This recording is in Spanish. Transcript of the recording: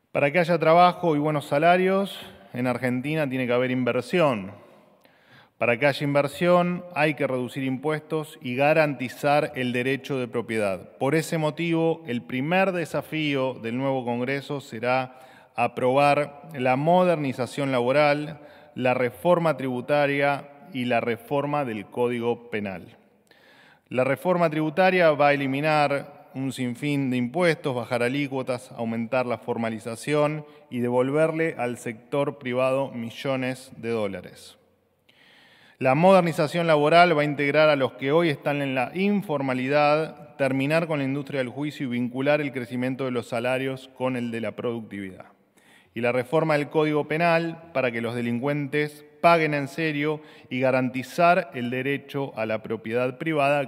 Para que haya trabajo y buenos salarios, en Argentina tiene que haber inversión. Para que haya inversión hay que reducir impuestos y garantizar el derecho de propiedad. Por ese motivo, el primer desafío del nuevo Congreso será aprobar la modernización laboral, la reforma tributaria y la reforma del Código Penal. La reforma tributaria va a eliminar un sinfín de impuestos, bajar alícuotas, aumentar la formalización y devolverle al sector privado millones de dólares. La modernización laboral va a integrar a los que hoy están en la informalidad, terminar con la industria del juicio y vincular el crecimiento de los salarios con el de la productividad. Y la reforma del Código Penal para que los delincuentes paguen en serio y garantizar el derecho a la propiedad privada